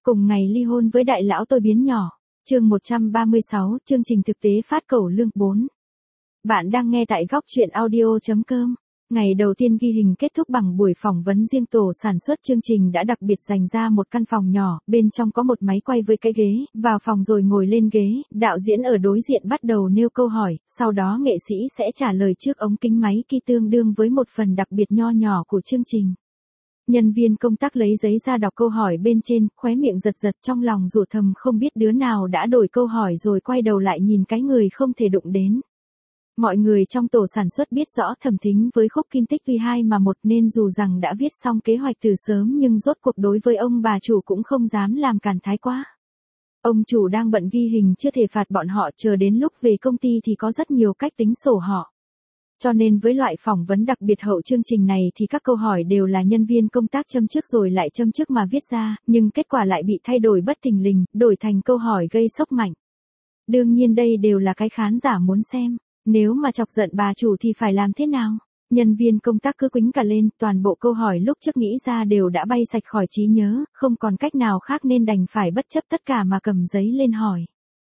Cùng ngày ly hôn với đại lão tôi biến nhỏ. Chương 136, chương trình thực tế phát cẩu lương 4. Bạn đang nghe tại góc truyện audio.com. Ngày đầu tiên ghi hình kết thúc bằng buổi phỏng vấn riêng tổ sản xuất chương trình đã đặc biệt dành ra một căn phòng nhỏ, bên trong có một máy quay với cái ghế, vào phòng rồi ngồi lên ghế, đạo diễn ở đối diện bắt đầu nêu câu hỏi, sau đó nghệ sĩ sẽ trả lời trước ống kính máy kia tương đương với một phần đặc biệt nho nhỏ của chương trình. Nhân viên công tác lấy giấy ra đọc câu hỏi bên trên, khóe miệng giật giật trong lòng rủa thầm không biết đứa nào đã đổi câu hỏi rồi quay đầu lại nhìn cái người không thể đụng đến. Mọi người trong tổ sản xuất biết rõ Thẩm Thính với Khúc Kim Tích vì hai mà một nên dù rằng đã viết xong kế hoạch từ sớm nhưng rốt cuộc đối với ông bà chủ cũng không dám làm cản thái quá. Ông chủ đang bận ghi hình chưa thể phạt bọn họ, chờ đến lúc về công ty thì có rất nhiều cách tính sổ họ. Cho nên với loại phỏng vấn đặc biệt hậu chương trình này thì các câu hỏi đều là nhân viên công tác châm trước rồi lại châm trước mà viết ra, nhưng kết quả lại bị thay đổi bất thình lình, đổi thành câu hỏi gây sốc mạnh. Đương nhiên đây đều là cái khán giả muốn xem, nếu mà chọc giận bà chủ thì phải làm thế nào? Nhân viên công tác cứ quýnh cả lên, toàn bộ câu hỏi lúc trước nghĩ ra đều đã bay sạch khỏi trí nhớ, không còn cách nào khác nên đành phải bất chấp tất cả mà cầm giấy lên hỏi.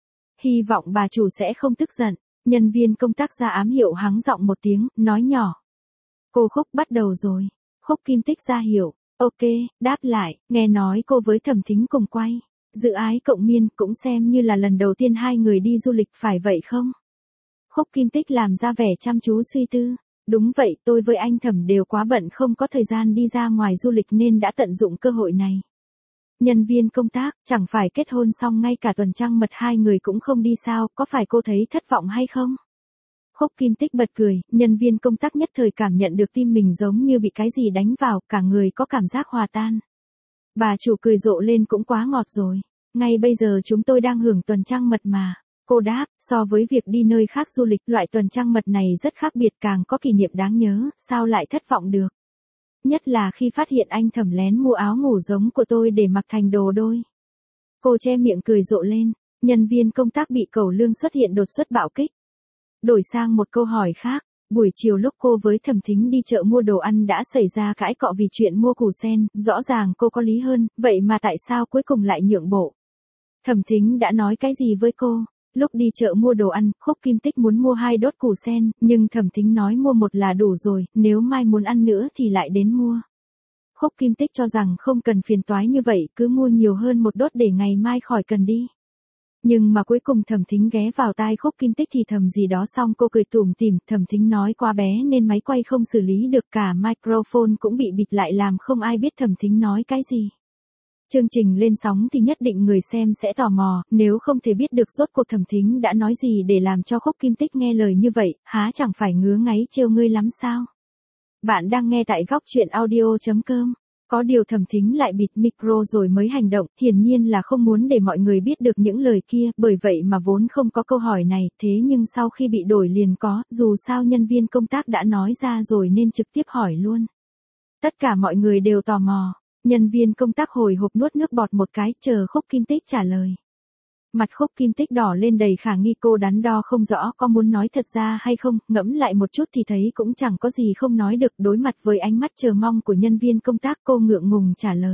Hy vọng bà chủ sẽ không tức giận. Nhân viên công tác ra ám hiệu hắng giọng một tiếng, nói nhỏ. Cô Khúc bắt đầu rồi. Khúc Kim Tích ra hiệu. Ok, đáp lại, nghe nói cô với Thẩm Thính cùng quay. Dự ái cộng miên cũng xem như là lần đầu tiên hai người đi du lịch phải vậy không? Khúc Kim Tích làm ra vẻ chăm chú suy tư. Đúng vậy, tôi với anh Thẩm đều quá bận không có thời gian đi ra ngoài du lịch nên đã tận dụng cơ hội này. Nhân viên công tác, chẳng phải kết hôn xong ngay cả tuần trăng mật hai người cũng không đi sao, có phải cô thấy thất vọng hay không? Khúc Kim Tích bật cười, nhân viên công tác nhất thời cảm nhận được tim mình giống như bị cái gì đánh vào, cả người có cảm giác hòa tan. Bà chủ cười rộ lên cũng quá ngọt rồi. Ngay bây giờ chúng tôi đang hưởng tuần trăng mật mà. Cô đáp, so với việc đi nơi khác du lịch, loại tuần trăng mật này rất khác biệt, càng có kỷ niệm đáng nhớ, sao lại thất vọng được? Nhất là khi phát hiện anh Thẩm lén mua áo ngủ giống của tôi để mặc thành đồ đôi. Cô che miệng cười rộ lên, nhân viên công tác bị cẩu lương xuất hiện đột xuất bạo kích. Đổi sang một câu hỏi khác, buổi chiều lúc cô với Thẩm Thính đi chợ mua đồ ăn đã xảy ra cãi cọ vì chuyện mua củ sen, rõ ràng cô có lý hơn, vậy mà tại sao cuối cùng lại nhượng bộ? Thẩm Thính đã nói cái gì với cô? Lúc đi chợ mua đồ ăn, Khúc Kim Tích muốn mua 2 đốt củ sen, nhưng Thẩm Thính nói mua một là đủ rồi, nếu mai muốn ăn nữa thì lại đến mua. Khúc Kim Tích cho rằng không cần phiền toái như vậy, cứ mua nhiều hơn một đốt để ngày mai khỏi cần đi. Nhưng mà cuối cùng Thẩm Thính ghé vào tai Khúc Kim Tích thì thầm gì đó xong cô cười tủm tỉm, Thẩm Thính nói quá bé nên máy quay không xử lý được, cả microphone cũng bị bịt lại làm không ai biết Thẩm Thính nói cái gì. Chương trình lên sóng thì nhất định người xem sẽ tò mò, nếu không thể biết được rốt cuộc Thẩm Thính đã nói gì để làm cho Khúc Kim Tích nghe lời như vậy, há chẳng phải ngứa ngáy trêu ngươi lắm sao? Bạn đang nghe tại góc truyện audio.com. Có điều Thẩm Thính lại bịt micro rồi mới hành động, hiển nhiên là không muốn để mọi người biết được những lời kia, bởi vậy mà vốn không có câu hỏi này, thế nhưng sau khi bị đổi liền có, dù sao nhân viên công tác đã nói ra rồi nên trực tiếp hỏi luôn. Tất cả mọi người đều tò mò. Nhân viên công tác hồi hộp nuốt nước bọt một cái, chờ Khúc Kim Tích trả lời. Mặt Khúc Kim Tích đỏ lên đầy khả nghi, cô đắn đo không rõ có muốn nói thật ra hay không, ngẫm lại một chút thì thấy cũng chẳng có gì không nói được, đối mặt với ánh mắt chờ mong của nhân viên công tác cô ngượng ngùng trả lời.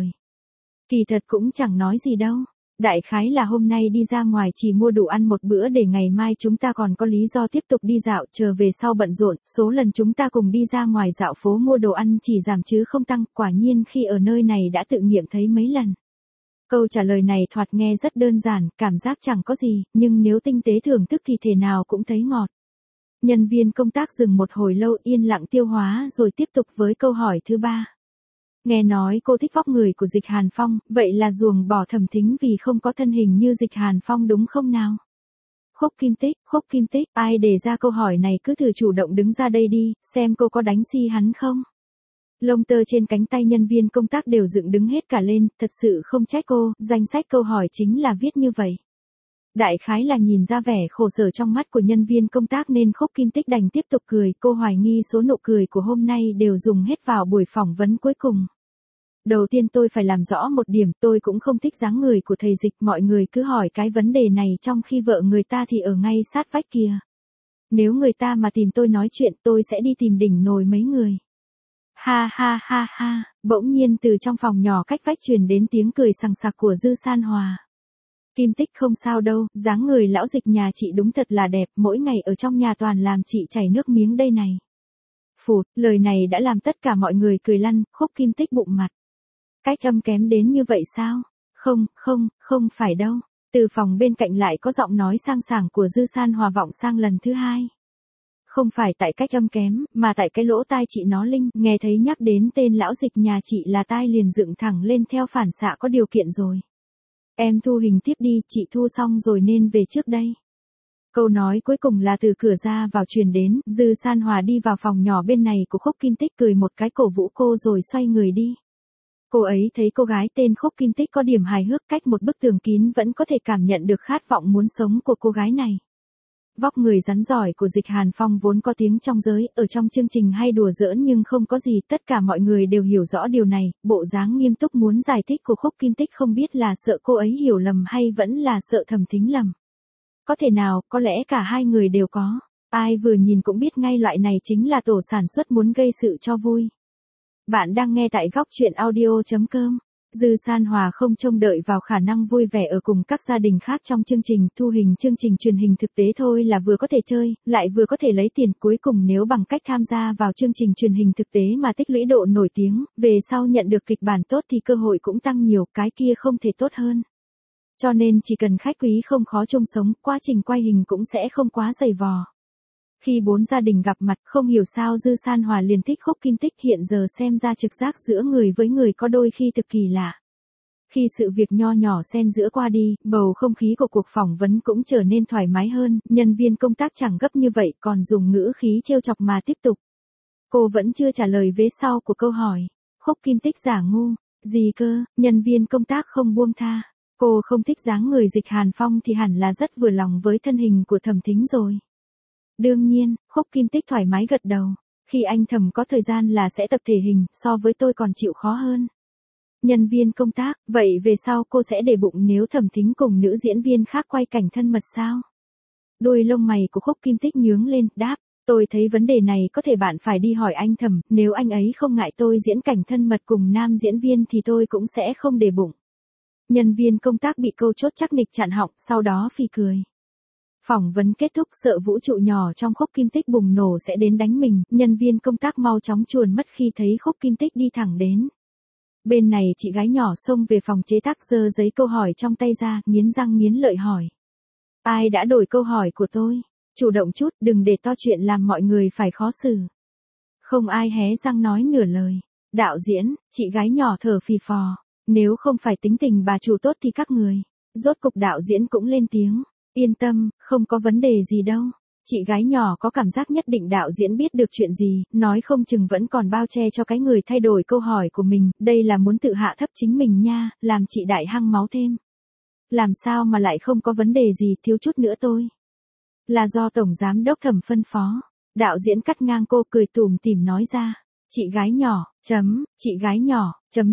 Kỳ thật cũng chẳng nói gì đâu. Đại khái là hôm nay đi ra ngoài chỉ mua đủ ăn một bữa để ngày mai chúng ta còn có lý do tiếp tục đi dạo, chờ về sau bận rộn, số lần chúng ta cùng đi ra ngoài dạo phố mua đồ ăn chỉ giảm chứ không tăng, quả nhiên khi ở nơi này đã tự nghiệm thấy mấy lần. Câu trả lời này thoạt nghe rất đơn giản, cảm giác chẳng có gì, nhưng nếu tinh tế thưởng thức thì thể nào cũng thấy ngọt. Nhân viên công tác dừng một hồi lâu yên lặng tiêu hóa rồi tiếp tục với câu hỏi thứ 3. Nghe nói cô thích vóc người của Dịch Hàn Phong, vậy là ruồng bỏ Thẩm Thính vì không có thân hình như Dịch Hàn Phong đúng không nào? Khúc Kim Tích, ai đề ra câu hỏi này cứ thử chủ động đứng ra đây đi, xem cô có đánh si hắn không? Lông tơ trên cánh tay nhân viên công tác đều dựng đứng hết cả lên, thật sự không trách cô, danh sách câu hỏi chính là viết như vậy. Đại khái là nhìn ra vẻ khổ sở trong mắt của nhân viên công tác nên Khúc Kim Tích đành tiếp tục cười, cô hoài nghi số nụ cười của hôm nay đều dùng hết vào buổi phỏng vấn cuối cùng. Đầu tiên tôi phải làm rõ một điểm, tôi cũng không thích dáng người của thầy Dịch, mọi người cứ hỏi cái vấn đề này trong khi vợ người ta thì ở ngay sát vách kia. Nếu người ta mà tìm tôi nói chuyện tôi sẽ đi tìm đỉnh nồi mấy người. Ha ha ha ha, bỗng nhiên từ trong phòng nhỏ cách vách truyền đến tiếng cười sằng sặc của Dư San Hòa. Kim Tích không sao đâu, dáng người lão Dịch nhà chị đúng thật là đẹp, mỗi ngày ở trong nhà toàn làm chị chảy nước miếng đây này. Phụt, lời này đã làm tất cả mọi người cười lăn, Khúc Kim Tích bụng mặt. Cách âm kém đến như vậy sao? Không phải đâu. Từ phòng bên cạnh lại có giọng nói sang sảng của Dư San Hòa vọng sang lần thứ hai. Không phải tại cách âm kém, mà tại cái lỗ tai chị nó linh, nghe thấy nhắc đến tên lão Dịch nhà chị là tai liền dựng thẳng lên theo phản xạ có điều kiện rồi. Em thu hình tiếp đi, chị thu xong rồi nên về trước đây. Câu nói cuối cùng là từ cửa ra vào truyền đến, Dư San Hòa đi vào phòng nhỏ bên này của Khúc Kim Tích cười một cái cổ vũ cô rồi xoay người đi. Cô ấy thấy cô gái tên Khúc Kim Tích có điểm hài hước, cách một bức tường kín vẫn có thể cảm nhận được khát vọng muốn sống của cô gái này. Vóc người rắn giỏi của Dịch Hàn Phong vốn có tiếng trong giới, ở trong chương trình hay đùa giỡn nhưng không có gì, tất cả mọi người đều hiểu rõ điều này, bộ dáng nghiêm túc muốn giải thích của Khúc Kim Tích không biết là sợ cô ấy hiểu lầm hay vẫn là sợ Thẩm Thính lầm. Có thể nào, có lẽ cả hai người đều có, ai vừa nhìn cũng biết ngay loại này chính là tổ sản xuất muốn gây sự cho vui. Bạn đang nghe tại góc truyện audio.com. Dư San Hòa không trông đợi vào khả năng vui vẻ ở cùng các gia đình khác trong chương trình thu hình chương trình truyền hình thực tế thôi là vừa có thể chơi, lại vừa có thể lấy tiền, cuối cùng nếu bằng cách tham gia vào chương trình truyền hình thực tế mà tích lũy độ nổi tiếng, về sau nhận được kịch bản tốt thì cơ hội cũng tăng nhiều, cái kia không thể tốt hơn. Cho nên chỉ cần khách quý không khó chung sống, quá trình quay hình cũng sẽ không quá dày vò. Khi bốn gia đình gặp mặt, không hiểu sao Dư San Hòa liền thích Khúc Kim Tích, hiện giờ xem ra trực giác giữa người với người có đôi khi thực kỳ lạ. Khi sự việc nho nhỏ xen giữa qua đi, bầu không khí của cuộc phỏng vấn cũng trở nên thoải mái hơn, nhân viên công tác chẳng gấp như vậy còn dùng ngữ khí trêu chọc mà tiếp tục. Cô vẫn chưa trả lời vế sau của câu hỏi. Khúc Kim Tích giả ngu, gì cơ, nhân viên công tác không buông tha. Cô không thích dáng người Dịch Hàn Phong thì hẳn là rất vừa lòng với thân hình của Thẩm Thính rồi. Đương nhiên, Khúc Kim Tích thoải mái gật đầu. Khi anh Thẩm có thời gian là sẽ tập thể hình, so với tôi còn chịu khó hơn. Nhân viên công tác, vậy về sau cô sẽ để bụng nếu Thẩm Thính cùng nữ diễn viên khác quay cảnh thân mật sao? Đuôi lông mày của Khúc Kim Tích nhướng lên, đáp, tôi thấy vấn đề này có thể bạn phải đi hỏi anh Thẩm, nếu anh ấy không ngại tôi diễn cảnh thân mật cùng nam diễn viên thì tôi cũng sẽ không để bụng. Nhân viên công tác bị câu chốt chắc nịch chặn họng, sau đó phì cười. Phỏng vấn kết thúc, sợ vũ trụ nhỏ trong Khúc Kim Tích bùng nổ sẽ đến đánh mình, nhân viên công tác mau chóng chuồn mất khi thấy Khúc Kim Tích đi thẳng đến. Bên này chị gái nhỏ xông về phòng chế tác giơ giấy câu hỏi trong tay ra, nghiến răng nghiến lợi hỏi. Ai đã đổi câu hỏi của tôi? Chủ động chút, đừng để to chuyện làm mọi người phải khó xử. Không ai hé răng nói nửa lời. Đạo diễn, chị gái nhỏ thở phì phò. Nếu không phải tính tình bà chủ tốt thì các người. Rốt cục đạo diễn cũng lên tiếng. Yên tâm, không có vấn đề gì đâu. Chị gái nhỏ có cảm giác nhất định đạo diễn biết được chuyện gì, nói không chừng vẫn còn bao che cho cái người thay đổi câu hỏi của mình, đây là muốn tự hạ thấp chính mình nha, làm chị đại hăng máu thêm. Làm sao mà lại không có vấn đề gì, thiếu chút nữa tôi. Là do Tổng Giám Đốc Thẩm phân phó. Đạo diễn cắt ngang cô, cười tủm tỉm nói ra. Chị gái nhỏ, chị gái nhỏ,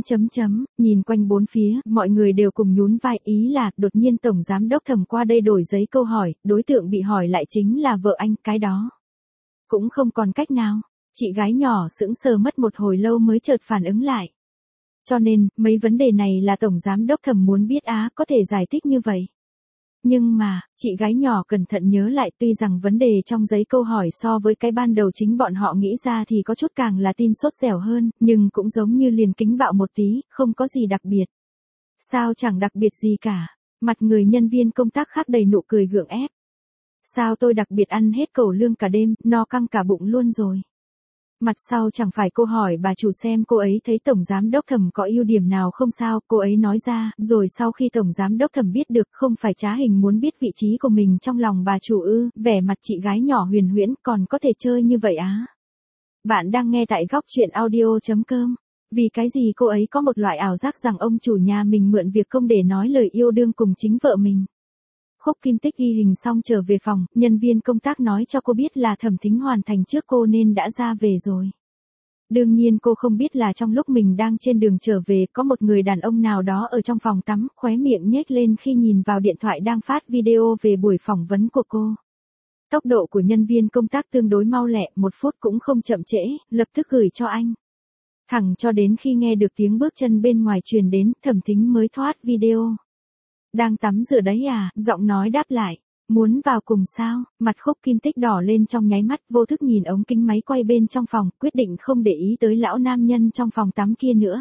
nhìn quanh bốn phía, mọi người đều cùng nhún vai, ý là, đột nhiên Tổng Giám Đốc Thẩm qua đây đổi giấy câu hỏi, đối tượng bị hỏi lại chính là vợ anh, cái đó. Cũng không còn cách nào, chị gái nhỏ sững sờ mất một hồi lâu mới chợt phản ứng lại. Cho nên, mấy vấn đề này là Tổng Giám Đốc Thẩm muốn biết á, có thể giải thích như vậy. Nhưng mà, chị gái nhỏ cẩn thận nhớ lại, tuy rằng vấn đề trong giấy câu hỏi so với cái ban đầu chính bọn họ nghĩ ra thì có chút càng là tin sốt dẻo hơn, nhưng cũng giống như liền kính bạo một tí, không có gì đặc biệt. Sao chẳng đặc biệt gì cả, mặt người nhân viên công tác khác đầy nụ cười gượng ép. Sao tôi đặc biệt ăn hết cẩu lương cả đêm, no căng cả bụng luôn rồi. Mặt sau chẳng phải cô hỏi bà chủ xem cô ấy thấy Tổng Giám Đốc Thẩm có ưu điểm nào không sao, cô ấy nói ra, rồi sau khi Tổng Giám Đốc Thẩm biết được không phải trá hình muốn biết vị trí của mình trong lòng bà chủ ư, vẻ mặt chị gái nhỏ huyền huyễn, còn có thể chơi như vậy á. Bạn đang nghe tại góc truyện audio.com. Vì cái gì cô ấy có một loại ảo giác rằng ông chủ nhà mình mượn việc công để nói lời yêu đương cùng chính vợ mình. Khúc Kim Tích ghi hình xong trở về phòng, nhân viên công tác nói cho cô biết là Thẩm Thính hoàn thành trước cô nên đã ra về rồi. Đương nhiên cô không biết là trong lúc mình đang trên đường trở về có một người đàn ông nào đó ở trong phòng tắm, khóe miệng nhếch lên khi nhìn vào điện thoại đang phát video về buổi phỏng vấn của cô. Tốc độ của nhân viên công tác tương đối mau lẹ, 1 phút cũng không chậm trễ, lập tức gửi cho anh. Thẳng cho đến khi nghe được tiếng bước chân bên ngoài truyền đến, Thẩm Thính mới thoát video. Đang tắm rửa đấy à, giọng nói đáp lại. Muốn vào cùng sao, mặt Khúc Kim Tích đỏ lên trong nháy mắt, vô thức nhìn ống kính máy quay bên trong phòng, quyết định không để ý tới lão nam nhân trong phòng tắm kia nữa.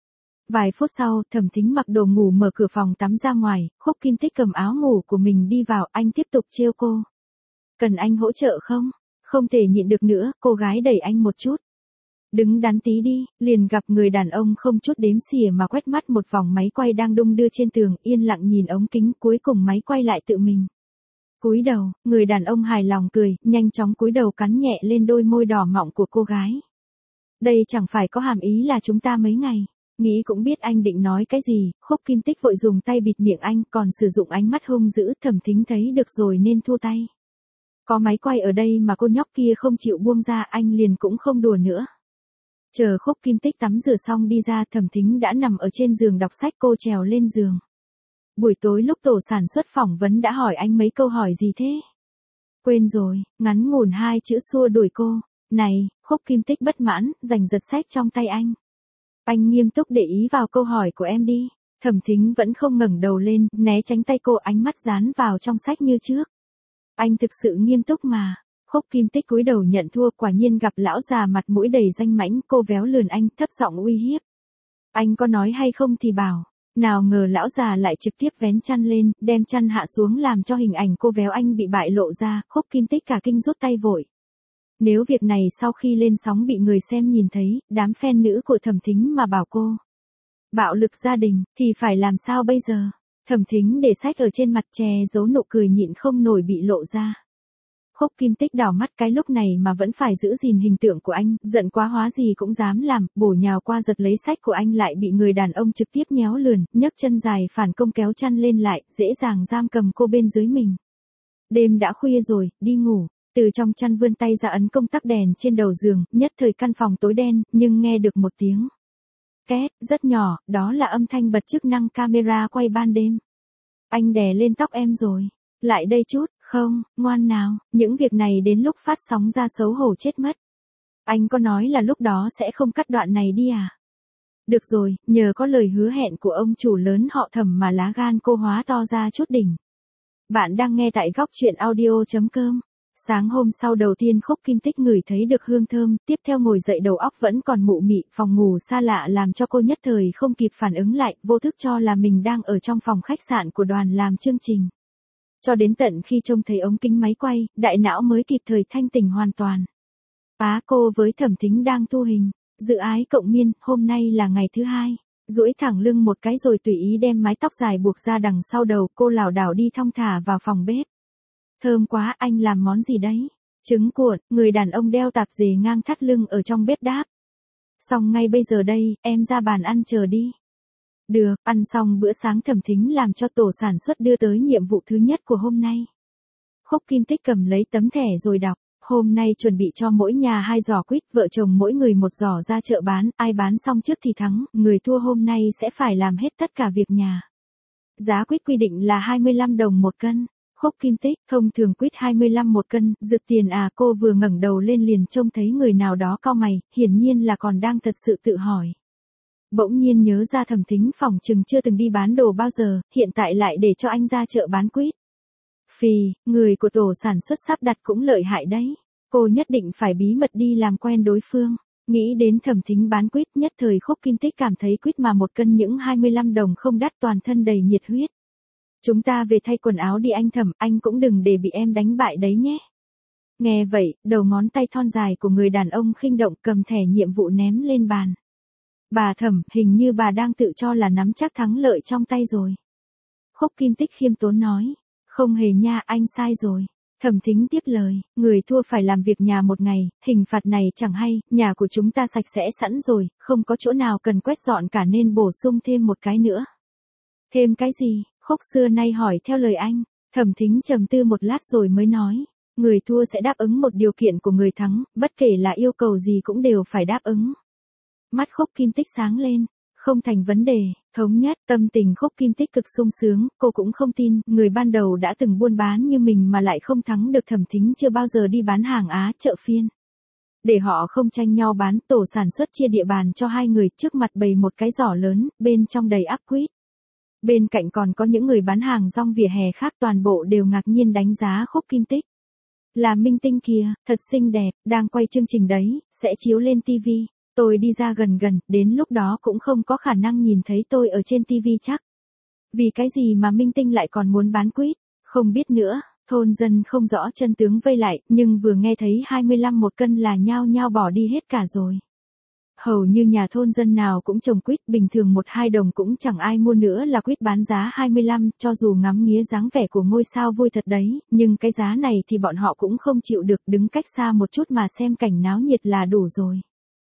Vài phút sau, Thẩm Thính mặc đồ ngủ mở cửa phòng tắm ra ngoài, Khúc Kim Tích cầm áo ngủ của mình đi vào, anh tiếp tục trêu cô. Cần anh hỗ trợ không? Không thể nhịn được nữa, cô gái đẩy anh một chút. Đứng đắn tí đi, liền gặp người đàn ông không chút đếm xỉa mà quét mắt một vòng máy quay đang đung đưa trên tường, yên lặng nhìn ống kính, cuối cùng máy quay lại tự mình. Cúi đầu, người đàn ông hài lòng cười, nhanh chóng cúi đầu cắn nhẹ lên đôi môi đỏ mọng của cô gái. Đây chẳng phải có hàm ý là chúng ta mấy ngày. Nghĩ cũng biết anh định nói cái gì, Khúc Kim Tích vội dùng tay bịt miệng anh, còn sử dụng ánh mắt hung dữ. Thẩm Thính thấy được rồi nên thua tay. Có máy quay ở đây mà cô nhóc kia không chịu buông ra, anh liền cũng không đùa nữa. Chờ Khúc Kim Tích tắm rửa xong đi ra, Thẩm Thính đã nằm ở trên giường đọc sách, cô trèo lên giường. Buổi tối lúc tổ sản xuất phỏng vấn đã hỏi anh mấy câu hỏi gì thế? Quên rồi, ngắn ngủn 2 chữ xua đuổi cô. Này, Khúc Kim Tích bất mãn, giành giật sách trong tay anh. Anh nghiêm túc để ý vào câu hỏi của em đi. Thẩm Thính vẫn không ngẩng đầu lên, né tránh tay cô, ánh mắt dán vào trong sách như trước. Anh thực sự nghiêm túc mà. Khúc Kim Tích cúi đầu nhận thua, quả nhiên gặp lão già mặt mũi đầy danh mãnh, cô véo lườn anh, thấp giọng uy hiếp. Anh có nói hay không thì bảo. Nào ngờ lão già lại trực tiếp vén chăn lên, đem chăn hạ xuống làm cho hình ảnh cô véo anh bị bại lộ ra, Khúc Kim Tích cả kinh rút tay vội. Nếu việc này sau khi lên sóng bị người xem nhìn thấy, đám fan nữ của Thẩm Thính mà bảo cô bạo lực gia đình, thì phải làm sao bây giờ? Thẩm Thính để sách ở trên mặt, che giấu nụ cười nhịn không nổi bị lộ ra. Khúc Kim Tích đảo mắt, cái lúc này mà vẫn phải giữ gìn hình tượng của anh, giận quá hóa gì cũng dám làm, bổ nhào qua giật lấy sách của anh, lại bị người đàn ông trực tiếp nhéo lườn, nhấc chân dài phản công kéo chăn lên lại, dễ dàng giam cầm cô bên dưới mình. Đêm đã khuya rồi, đi ngủ. Từ trong chăn vươn tay ra ấn công tắc đèn trên đầu giường, nhất thời căn phòng tối đen, nhưng nghe được một tiếng két, rất nhỏ, đó là âm thanh bật chức năng camera quay ban đêm. Anh đè lên tóc em rồi. Lại đây chút, không, ngoan nào, những việc này đến lúc phát sóng ra xấu hổ chết mất. Anh có nói là lúc đó sẽ không cắt đoạn này đi à? Được rồi, nhờ có lời hứa hẹn của ông chủ lớn họ Thẩm mà lá gan cô hóa to ra chút đỉnh. Bạn đang nghe tại góc truyện audio.com. Sáng hôm sau đầu tiên Khúc Kim Tích ngửi thấy được hương thơm, tiếp theo ngồi dậy đầu óc vẫn còn mụ mị, phòng ngủ xa lạ làm cho cô nhất thời không kịp phản ứng lại, vô thức cho là mình đang ở trong phòng khách sạn của đoàn làm chương trình. Cho đến tận khi trông thấy ống kính máy quay, đại não mới kịp thời thanh tỉnh hoàn toàn. Cô với Thẩm Thính đang thu hình, dự ái cộng miên, hôm nay là ngày thứ 2. Duỗi thẳng lưng một cái rồi tùy ý đem mái tóc dài buộc ra đằng sau đầu, cô lảo đảo đi thong thả vào phòng bếp. Thơm quá, anh làm món gì đấy? Trứng cuộn, người đàn ông đeo tạp dề ngang thắt lưng ở trong bếp đáp. Xong ngay bây giờ đây, em ra bàn ăn chờ đi. Được, ăn xong bữa sáng Thẩm Thính làm cho tổ sản xuất đưa tới nhiệm vụ thứ nhất của hôm nay. Khúc Kim Tích cầm lấy tấm thẻ rồi đọc. Hôm nay chuẩn bị cho mỗi nhà 2 giỏ quýt, vợ chồng mỗi người 1 giỏ ra chợ bán, ai bán xong trước thì thắng, người thua hôm nay sẽ phải làm hết tất cả việc nhà. Giá quýt quy định là 25 đồng 1 cân. Khúc Kim Tích, thông thường quýt 25 1 cân, rực tiền à? Cô vừa ngẩng đầu lên liền trông thấy người nào đó cau mày, hiển nhiên là còn đang thật sự tự hỏi. Bỗng nhiên nhớ ra Thẩm Thính phỏng chừng chưa từng đi bán đồ bao giờ, hiện tại lại để cho anh ra chợ bán quýt. Phì, người của tổ sản xuất sắp đặt cũng lợi hại đấy. Cô nhất định phải bí mật đi làm quen đối phương. Nghĩ đến Thẩm Thính bán quýt, nhất thời Khúc Kim Tích cảm thấy quýt mà 1 cân những 25 đồng không đắt, toàn thân đầy nhiệt huyết. Chúng ta về thay quần áo đi anh Thẩm, anh cũng đừng để bị em đánh bại đấy nhé. Nghe vậy, đầu ngón tay thon dài của người đàn ông khinh động, cầm thẻ nhiệm vụ ném lên bàn. Bà Thẩm, hình như bà đang tự cho là nắm chắc thắng lợi trong tay rồi. Khúc Kim Tích khiêm tốn nói. Không hề nha, anh sai rồi. Thẩm Thính tiếp lời, người thua phải làm việc nhà 1 ngày, hình phạt này chẳng hay, nhà của chúng ta sạch sẽ sẵn rồi, không có chỗ nào cần quét dọn cả nên bổ sung thêm 1 cái nữa. Thêm cái gì? Khúc xưa nay hỏi theo lời anh. Thẩm Thính trầm tư một lát rồi mới nói, người thua sẽ đáp ứng một điều kiện của người thắng, bất kể là yêu cầu gì cũng đều phải đáp ứng. Mắt Khúc Kim Tích sáng lên. Không thành vấn đề, thống nhất, tâm tình Khúc Kim Tích cực sung sướng, cô cũng không tin, người ban đầu đã từng buôn bán như mình mà lại không thắng được. Thẩm Thính chưa bao giờ đi bán hàng Á, chợ phiên. Để họ không tranh nhau bán, tổ sản xuất chia địa bàn cho hai người, trước mặt bày một cái giỏ lớn, bên trong đầy ắp quýt. Bên cạnh còn có những người bán hàng rong vỉa hè khác, toàn bộ đều ngạc nhiên đánh giá Khúc Kim Tích. Là minh tinh kìa, thật xinh đẹp, đang quay chương trình đấy, sẽ chiếu lên TV. Tôi đi ra gần gần, đến lúc đó cũng không có khả năng nhìn thấy tôi ở trên TV chắc. Vì cái gì mà minh tinh lại còn muốn bán quýt? Không biết nữa, thôn dân không rõ chân tướng vây lại, nhưng vừa nghe thấy 25 một cân là nhao nhao bỏ đi hết cả rồi. Hầu như nhà thôn dân nào cũng trồng quýt, bình thường 1-2 đồng cũng chẳng ai mua nữa là quýt bán giá 25, cho dù ngắm nghía dáng vẻ của ngôi sao vui thật đấy, nhưng cái giá này thì bọn họ cũng không chịu được, đứng cách xa một chút mà xem cảnh náo nhiệt là đủ rồi.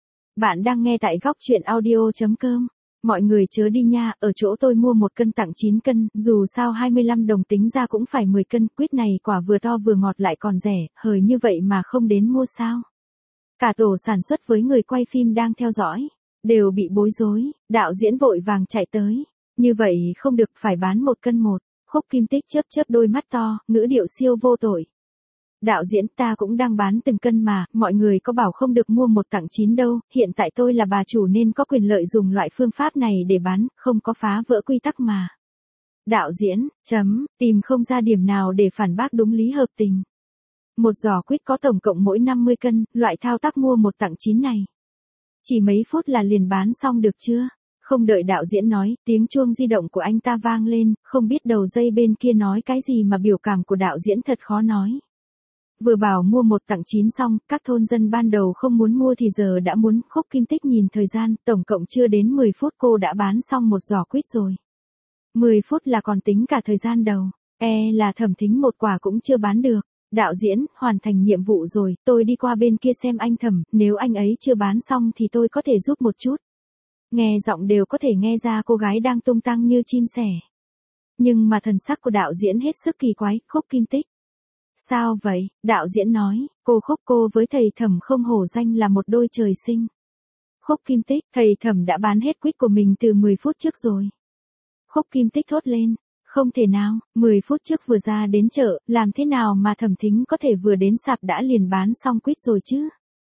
Bạn đang nghe tại góc chuyện audio.com. Mọi người chớ đi nha, ở chỗ tôi mua 1 cân tặng 9 cân, dù sao 25 đồng tính ra cũng phải 10 cân, quýt này quả vừa to vừa ngọt lại còn rẻ, hời như vậy mà không đến mua sao. Cả tổ sản xuất với người quay phim đang theo dõi, đều bị bối rối, đạo diễn vội vàng chạy tới. Như vậy không được, phải bán 1 cân một. Khúc Kim Tích chớp chớp đôi mắt to, ngữ điệu siêu vô tội. Đạo diễn, ta cũng đang bán từng cân mà, mọi người có bảo không được mua 1 tặng 9 đâu, hiện tại tôi là bà chủ nên có quyền lợi dùng loại phương pháp này để bán, không có phá vỡ quy tắc mà. Đạo diễn, tìm không ra điểm nào để phản bác đúng lý hợp tình. Một giỏ quýt có tổng cộng mỗi 50 cân, loại thao tác mua 1 tặng 9 này. Chỉ mấy phút là liền bán xong được chưa? Không đợi đạo diễn nói, tiếng chuông di động của anh ta vang lên, không biết đầu dây bên kia nói cái gì mà biểu cảm của đạo diễn thật khó nói. Vừa bảo mua 1 tặng 9 xong, các thôn dân ban đầu không muốn mua thì giờ đã muốn. Khúc Kim Tích nhìn thời gian, tổng cộng chưa đến 10 phút cô đã bán xong một giỏ quýt rồi. 10 phút là còn tính cả thời gian đầu, là Thẩm Thính một quả cũng chưa bán được. Đạo diễn, hoàn thành nhiệm vụ rồi, tôi đi qua bên kia xem anh Thẩm, nếu anh ấy chưa bán xong thì tôi có thể giúp một chút. Nghe giọng đều có thể nghe ra cô gái đang tung tăng như chim sẻ. Nhưng mà thần sắc của đạo diễn hết sức kỳ quái. Khúc Kim Tích. Sao vậy? Đạo diễn nói, cô với thầy Thẩm không hổ danh là một đôi trời sinh. Khúc Kim Tích, thầy Thẩm đã bán hết quýt của mình từ 10 phút trước rồi. Khúc Kim Tích thốt lên. Không thể nào, 10 phút trước vừa ra đến chợ, làm thế nào mà Thẩm Thính có thể vừa đến sạp đã liền bán xong quýt rồi chứ?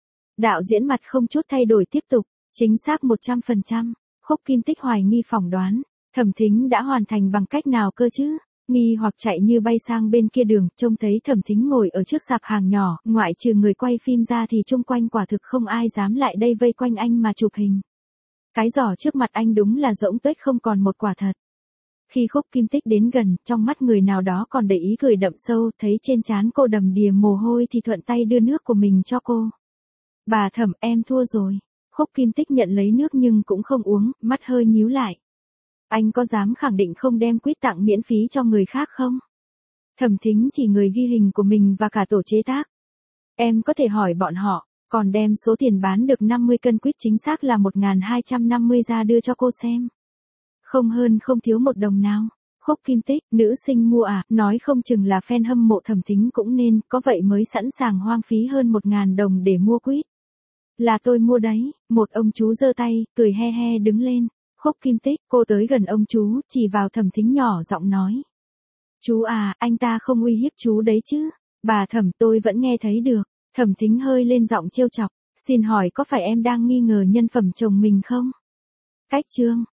Đạo diễn mặt không chút thay đổi tiếp tục, chính xác 100%. Khúc Kim Tích hoài nghi phỏng đoán, Thẩm Thính đã hoàn thành bằng cách nào cơ chứ? Nghi hoặc chạy như bay sang bên kia đường, trông thấy Thẩm Thính ngồi ở trước sạp hàng nhỏ, ngoại trừ người quay phim ra thì chung quanh quả thực không ai dám lại đây vây quanh anh mà chụp hình. Cái giỏ trước mặt anh đúng là rỗng tuếch không còn một quả thật. Khi Khúc Kim Tích đến gần, trong mắt người nào đó còn để ý cười đậm sâu, thấy trên trán cô đầm đìa mồ hôi thì thuận tay đưa nước của mình cho cô. Bà Thẩm, em thua rồi. Khúc Kim Tích nhận lấy nước nhưng cũng không uống, mắt hơi nhíu lại. Anh có dám khẳng định không đem quýt tặng miễn phí cho người khác không? Thẩm Thính chỉ người ghi hình của mình và cả tổ chế tác. Em có thể hỏi bọn họ, còn đem số tiền bán được 50 cân quýt chính xác là 1.250 ra đưa cho cô xem. Không hơn không thiếu 1 đồng nào. Khúc Kim Tích, nữ sinh mua à, nói không chừng là fan hâm mộ Thẩm Thính cũng nên, có vậy mới sẵn sàng hoang phí hơn 1.000 đồng để mua quýt. Là tôi mua đấy, một ông chú giơ tay, cười he he đứng lên. Khúc Kim Tích, cô tới gần ông chú, chỉ vào Thẩm Thính nhỏ giọng nói. Chú à, anh ta không uy hiếp chú đấy chứ. Bà Thẩm, tôi vẫn nghe thấy được. Thẩm Thính hơi lên giọng trêu chọc. Xin hỏi có phải em đang nghi ngờ nhân phẩm chồng mình không? Cách chương.